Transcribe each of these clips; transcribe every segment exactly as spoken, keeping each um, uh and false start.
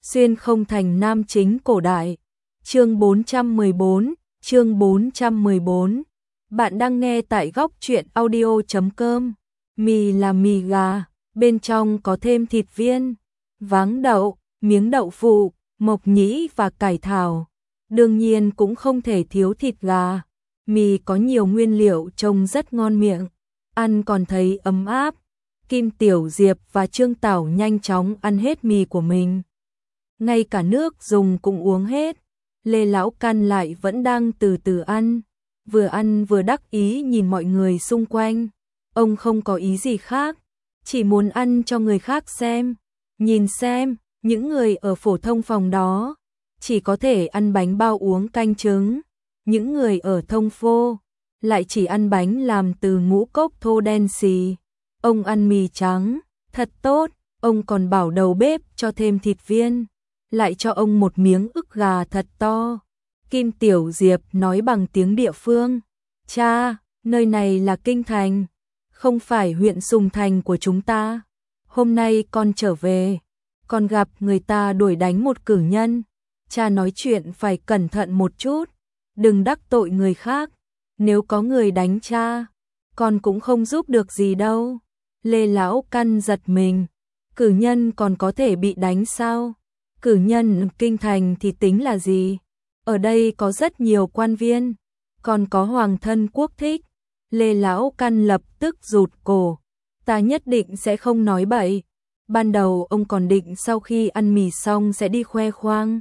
Xuyên không thành nam chính cổ đại. Chương bốn trăm mười bốn, chương bốn trăm mười bốn. Bạn đang nghe tại góc truyện audio chấm com. Mì là mì gà, bên trong có thêm thịt viên, váng đậu, miếng đậu phụ, mộc nhĩ và cải thảo. Đương nhiên cũng không thể thiếu thịt gà. Mì có nhiều nguyên liệu trông rất ngon miệng, ăn còn thấy ấm áp. Kim Tiểu Diệp và Trương Tảo nhanh chóng ăn hết mì của mình. Ngay cả nước dùng cũng uống hết. Lê Lão Căn lại vẫn đang từ từ ăn, vừa ăn vừa đắc ý nhìn mọi người xung quanh. Ông không có ý gì khác, chỉ muốn ăn cho người khác xem. Nhìn xem, những người ở phổ thông phòng đó chỉ có thể ăn bánh bao uống canh trứng, những người ở thông phô lại chỉ ăn bánh làm từ ngũ cốc thô đen xì. Ông ăn mì trắng, thật tốt, ông còn bảo đầu bếp cho thêm thịt viên, lại cho ông một miếng ức gà thật to. Kim Tiểu Diệp nói bằng tiếng địa phương, cha, nơi này là Kinh Thành, không phải huyện Sùng Thành của chúng ta. Hôm nay con trở về, con gặp người ta đuổi đánh một cử nhân, cha nói chuyện phải cẩn thận một chút, đừng đắc tội người khác, nếu có người đánh cha, con cũng không giúp được gì đâu. Lê Lão Căn giật mình, cử nhân còn có thể bị đánh sao? Cử nhân Kinh Thành thì tính là gì? Ở đây có rất nhiều quan viên, còn có hoàng thân quốc thích. Lê Lão Căn lập tức rụt cổ, ta nhất định sẽ không nói bậy. Ban đầu ông còn định sau khi ăn mì xong sẽ đi khoe khoang.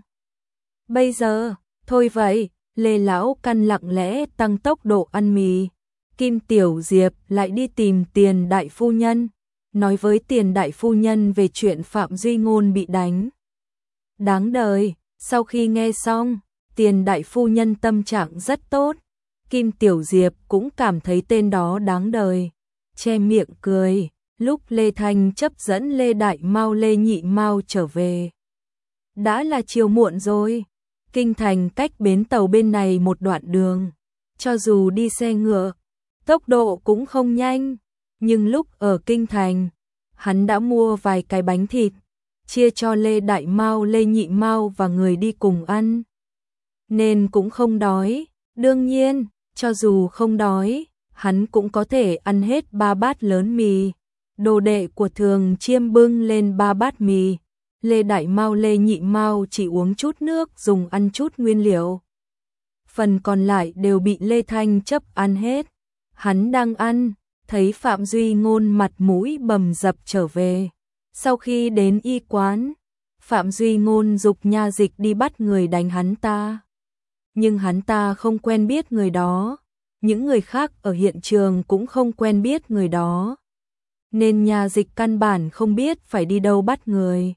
Bây giờ, thôi vậy, Lê Lão Căn lặng lẽ tăng tốc độ ăn mì. Kim Tiểu Diệp lại đi tìm Tiền đại phu nhân, nói với Tiền đại phu nhân về chuyện Phạm Duy Ngôn bị đánh. Đáng đời, sau khi nghe xong, Tiền đại phu nhân tâm trạng rất tốt. Kim Tiểu Diệp cũng cảm thấy tên đó đáng đời, che miệng cười. Lúc Lê Thanh chấp dẫn Lê Đại Mao Lê Nhị Mao trở về, đã là chiều muộn rồi. Kinh Thành cách bến tàu bên này một đoạn đường, cho dù đi xe ngựa, tốc độ cũng không nhanh, nhưng lúc ở Kinh Thành, hắn đã mua vài cái bánh thịt, chia cho Lê Đại Mao Lê Nhị Mao và người đi cùng ăn, nên cũng không đói. Đương nhiên, cho dù không đói, hắn cũng có thể ăn hết ba bát lớn mì. Đồ đệ của Thường Chiêm bưng lên ba bát mì, Lê Đại Mao Lê Nhị Mao chỉ uống chút nước dùng ăn chút nguyên liệu. Phần còn lại đều bị Lê Thanh chấp ăn hết. Hắn đang ăn, thấy Phạm Duy Ngôn mặt mũi bầm dập trở về. Sau khi đến y quán, Phạm Duy Ngôn giục nha dịch đi bắt người đánh hắn ta. Nhưng hắn ta không quen biết người đó, những người khác ở hiện trường cũng không quen biết người đó, nên nha dịch căn bản không biết phải đi đâu bắt người.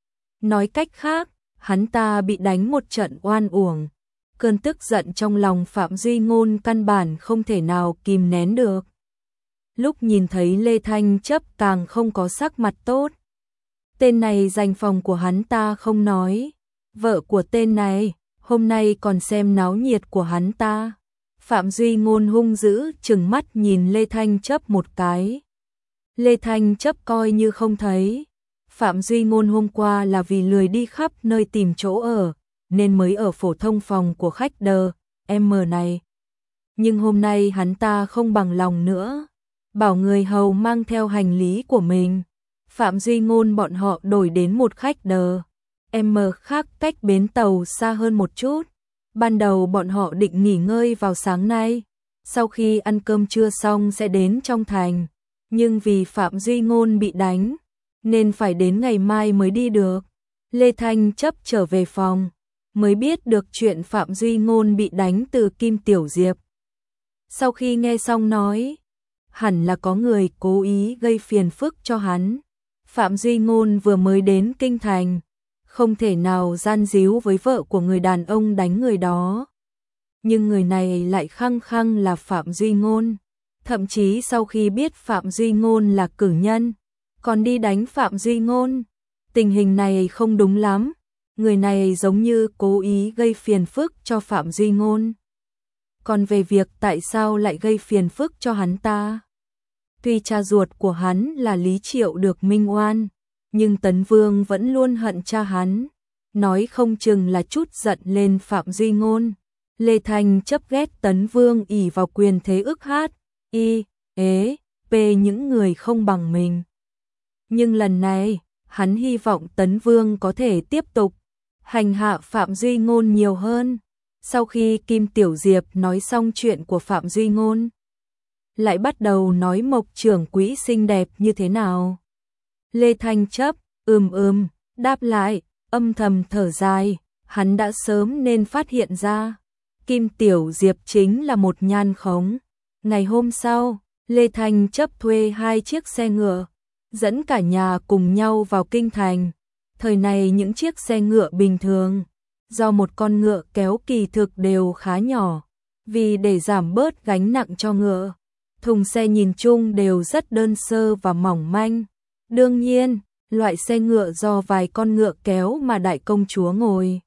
Nói cách khác, hắn ta bị đánh một trận oan uổng. Cơn tức giận trong lòng Phạm Duy Ngôn căn bản không thể nào kìm nén được. Lúc nhìn thấy Lê Thanh chấp càng không có sắc mặt tốt. Tên này giành phòng của hắn ta không nói, vợ của tên này hôm nay còn xem náo nhiệt của hắn ta. Phạm Duy Ngôn hung dữ trừng mắt nhìn Lê Thanh chấp một cái. Lê Thanh chấp coi như không thấy. Phạm Duy Ngôn hôm qua là vì lười đi khắp nơi tìm chỗ ở, nên mới ở phổ thông phòng của khách đờ em này. Nhưng hôm nay hắn ta không bằng lòng nữa, bảo người hầu mang theo hành lý của mình. Phạm Duy Ngôn bọn họ đổi đến một khách đờ em khác cách bến tàu xa hơn một chút. Ban đầu bọn họ định nghỉ ngơi vào sáng nay, sau khi ăn cơm trưa xong sẽ đến trong thành. Nhưng vì Phạm Duy Ngôn bị đánh, nên phải đến ngày mai mới đi được. Lê Thanh chấp trở về phòng, mới biết được chuyện Phạm Duy Ngôn bị đánh từ Kim Tiểu Diệp. Sau khi nghe xong nói, hẳn là có người cố ý gây phiền phức cho hắn. Phạm Duy Ngôn vừa mới đến Kinh Thành, không thể nào gian díu với vợ của người đàn ông đánh người đó. Nhưng người này lại khăng khăng là Phạm Duy Ngôn. Thậm chí sau khi biết Phạm Duy Ngôn là cử nhân, còn đi đánh Phạm Duy Ngôn. Tình hình này không đúng lắm, người này giống như cố ý gây phiền phức cho Phạm Duy Ngôn. Còn về việc tại sao lại gây phiền phức cho hắn ta, tuy cha ruột của hắn là Lý Triệu được minh oan, nhưng Tấn Vương vẫn luôn hận cha hắn. nói không chừng là chút giận lên Phạm Duy Ngôn. Lê Thanh chấp ghét Tấn Vương ỷ vào quyền thế ức hát, y, ế, p những người không bằng mình. Nhưng lần này, hắn hy vọng Tấn Vương có thể tiếp tục hành hạ Phạm Duy Ngôn nhiều hơn. Sau khi Kim Tiểu Diệp nói xong chuyện của Phạm Duy Ngôn, lại bắt đầu nói Mộc trưởng quỹ xinh đẹp như thế nào. Lê Thanh chấp, ừm ừm, đáp lại, âm thầm thở dài, hắn đã sớm nên phát hiện ra. Kim Tiểu Diệp chính là một nhan khống. Ngày hôm sau, Lê Thanh chấp thuê hai chiếc xe ngựa, dẫn cả nhà cùng nhau vào kinh thành. Thời này những chiếc xe ngựa bình thường, do một con ngựa kéo kỳ thực đều khá nhỏ, vì để giảm bớt gánh nặng cho ngựa. Thùng xe nhìn chung đều rất đơn sơ và mỏng manh. Đương nhiên, loại xe ngựa do vài con ngựa kéo mà đại công chúa ngồi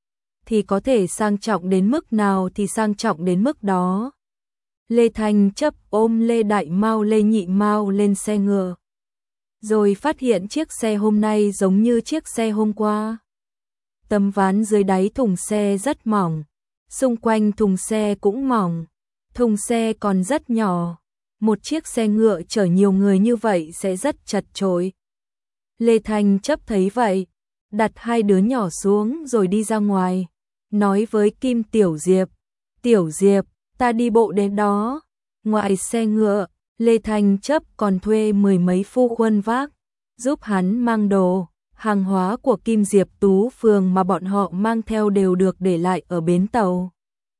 thì có thể sang trọng đến mức nào thì sang trọng đến mức đó. Lê Thanh chấp ôm Lê Đại Mao Lê Nhị Mao lên xe ngựa, rồi phát hiện chiếc xe hôm nay giống như chiếc xe hôm qua. Tấm ván dưới đáy thùng xe rất mỏng, xung quanh thùng xe cũng mỏng, thùng xe còn rất nhỏ. Một chiếc xe ngựa chở nhiều người như vậy sẽ rất chật chội. Lê Thanh chấp thấy vậy, đặt hai đứa nhỏ xuống rồi đi ra ngoài, nói với Kim Tiểu Diệp, Tiểu Diệp, ta đi bộ đến đó. Ngoài xe ngựa, Lê Thanh chấp còn thuê mười mấy phu quân vác, giúp hắn mang đồ. Hàng hóa của Kim Diệp Tú Phường mà bọn họ mang theo đều được để lại ở bến tàu.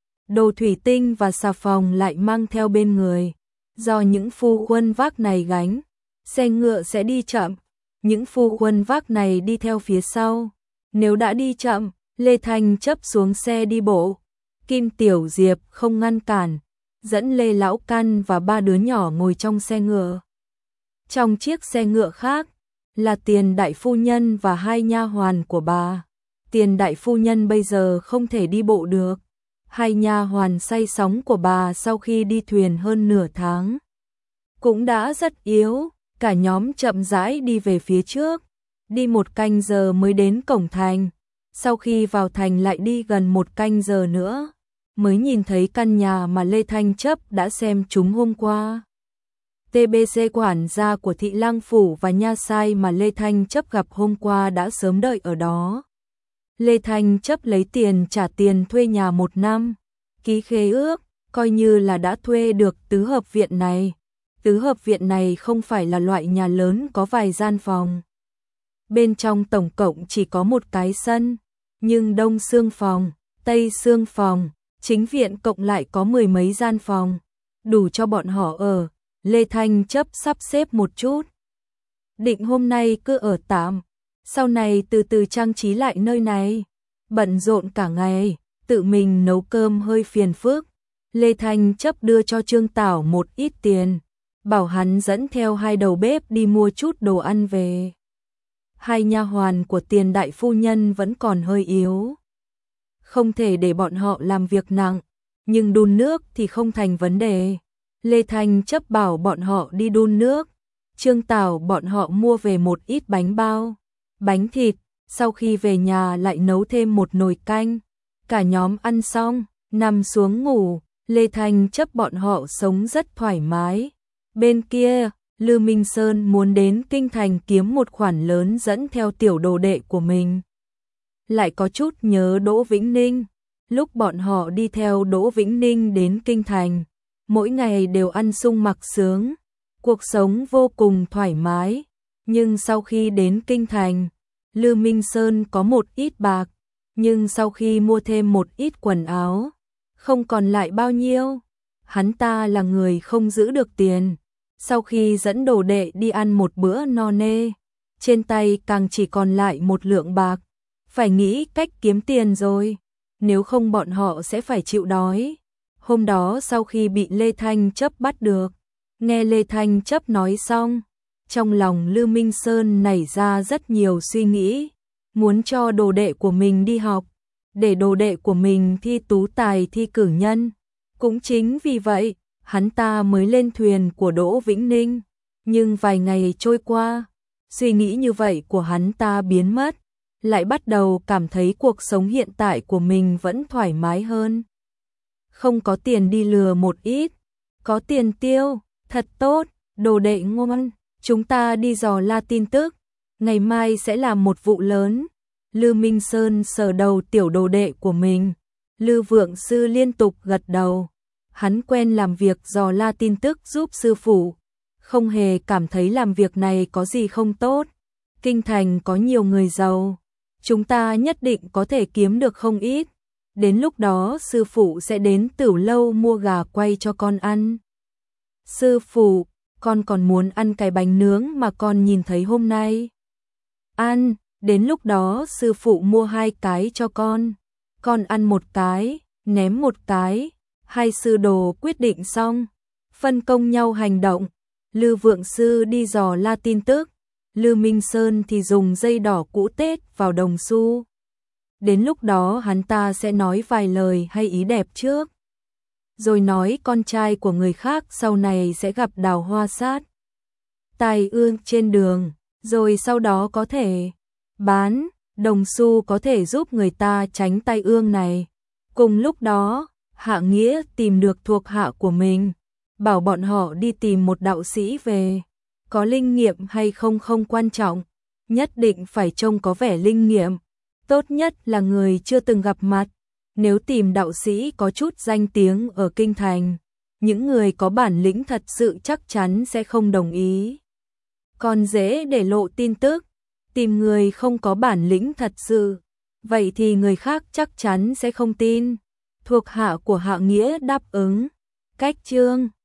Đồ thủy tinh và xà phòng lại mang theo bên người. Do những phu quân vác này gánh, xe ngựa sẽ đi chậm. Những phu quân vác này đi theo phía sau. Nếu đã đi chậm, Lê Thanh chấp xuống xe đi bộ. Kim Tiểu Diệp không ngăn cản, dẫn Lê Lão Căn và ba đứa nhỏ ngồi trong xe ngựa. Trong chiếc xe ngựa khác là Tiền đại phu nhân và hai nha hoàn của bà. Tiền đại phu nhân bây giờ không thể đi bộ được. Hai nha hoàn say sóng của bà sau khi đi thuyền hơn nửa tháng cũng đã rất yếu. Cả nhóm chậm rãi đi về phía trước, đi một canh giờ mới đến cổng thành. Sau khi vào thành lại đi gần một canh giờ nữa, mới nhìn thấy căn nhà mà Lê Thanh chấp đã xem chúng hôm qua. tê bê xê quản gia của Thị Lang Phủ và nha sai mà Lê Thanh chấp gặp hôm qua đã sớm đợi ở đó. Lê Thanh chấp lấy tiền trả tiền thuê nhà một năm, ký khế ước, coi như là đã thuê được tứ hợp viện này. Tứ hợp viện này không phải là loại nhà lớn có vài gian phòng. Bên trong tổng cộng chỉ có một cái sân, nhưng đông xương phòng, tây xương phòng, chính viện cộng lại có mười mấy gian phòng, đủ cho bọn họ ở. Lê Thanh chấp sắp xếp một chút, định hôm nay cứ ở tạm, sau này từ từ trang trí lại nơi này. Bận rộn cả ngày, tự mình nấu cơm hơi phiền phức. Lê Thanh chấp đưa cho Trương Tảo một ít tiền, bảo hắn dẫn theo hai đầu bếp đi mua chút đồ ăn về. Hai nha hoàn của Tiền đại phu nhân vẫn còn hơi yếu, không thể để bọn họ làm việc nặng, nhưng đun nước thì không thành vấn đề. Lê Thanh chấp bảo bọn họ đi đun nước. Trương Tảo bọn họ mua về một ít bánh bao, bánh thịt, sau khi về nhà lại nấu thêm một nồi canh. Cả nhóm ăn xong, nằm xuống ngủ. Lê Thanh chấp bọn họ sống rất thoải mái. Bên kia, Lư Minh Sơn muốn đến kinh thành kiếm một khoản lớn dẫn theo tiểu đồ đệ của mình. Lại có chút nhớ Đỗ Vĩnh Ninh. Lúc bọn họ đi theo Đỗ Vĩnh Ninh đến kinh thành, mỗi ngày đều ăn sung mặc sướng, cuộc sống vô cùng thoải mái. Nhưng sau khi đến kinh thành, Lư Minh Sơn có một ít bạc, nhưng sau khi mua thêm một ít quần áo, không còn lại bao nhiêu. Hắn ta là người không giữ được tiền. Sau khi dẫn đồ đệ đi ăn một bữa no nê, trên tay càng chỉ còn lại một lượng bạc. Phải nghĩ cách kiếm tiền rồi, nếu không bọn họ sẽ phải chịu đói. Hôm đó sau khi bị Lê Thanh chấp bắt được, nghe Lê Thanh chấp nói xong, trong lòng Lư Minh Sơn nảy ra rất nhiều suy nghĩ, muốn cho đồ đệ của mình đi học, để đồ đệ của mình thi tú tài thi cử nhân. Cũng chính vì vậy, hắn ta mới lên thuyền của Đỗ Vĩnh Ninh. Nhưng vài ngày trôi qua, suy nghĩ như vậy của hắn ta biến mất. lại bắt đầu cảm thấy cuộc sống hiện tại của mình vẫn thoải mái hơn. Không có tiền đi lừa một ít, có tiền tiêu, thật tốt, đồ đệ ngoan, chúng ta đi dò la tin tức, ngày mai sẽ làm một vụ lớn. Lư Minh Sơn sờ đầu tiểu đồ đệ của mình, Lư Vượng Sư liên tục gật đầu, hắn quen làm việc dò la tin tức giúp sư phụ, không hề cảm thấy làm việc này có gì không tốt. Kinh thành có nhiều người giàu, chúng ta nhất định có thể kiếm được không ít. Đến lúc đó sư phụ sẽ đến Tửu Lâu mua gà quay cho con ăn. Sư phụ, con còn muốn ăn cái bánh nướng mà con nhìn thấy hôm nay. Ăn, đến lúc đó sư phụ mua hai cái cho con. Con ăn một cái, ném một cái. Hai sư đồ quyết định xong, phân công nhau hành động. Lư Vượng Sư đi dò la tin tức, Lư Minh Sơn thì dùng dây đỏ cũ tết vào đồng xu. Đến lúc đó hắn ta sẽ nói vài lời hay ý đẹp trước, rồi nói con trai của người khác sau này sẽ gặp đào hoa sát tai ương trên đường, rồi sau đó có thể bán đồng xu có thể giúp người ta tránh tai ương này. Cùng lúc đó, Hạ Nghĩa tìm được thuộc hạ của mình, bảo bọn họ đi tìm một đạo sĩ về. Có linh nghiệm hay không không quan trọng, nhất định phải trông có vẻ linh nghiệm, tốt nhất là người chưa từng gặp mặt. Nếu tìm đạo sĩ có chút danh tiếng ở kinh thành, những người có bản lĩnh thật sự chắc chắn sẽ không đồng ý. Còn dễ để lộ tin tức, tìm người không có bản lĩnh thật sự, vậy thì người khác chắc chắn sẽ không tin. Thuộc hạ của Hạ Nghĩa đáp ứng. Cách chương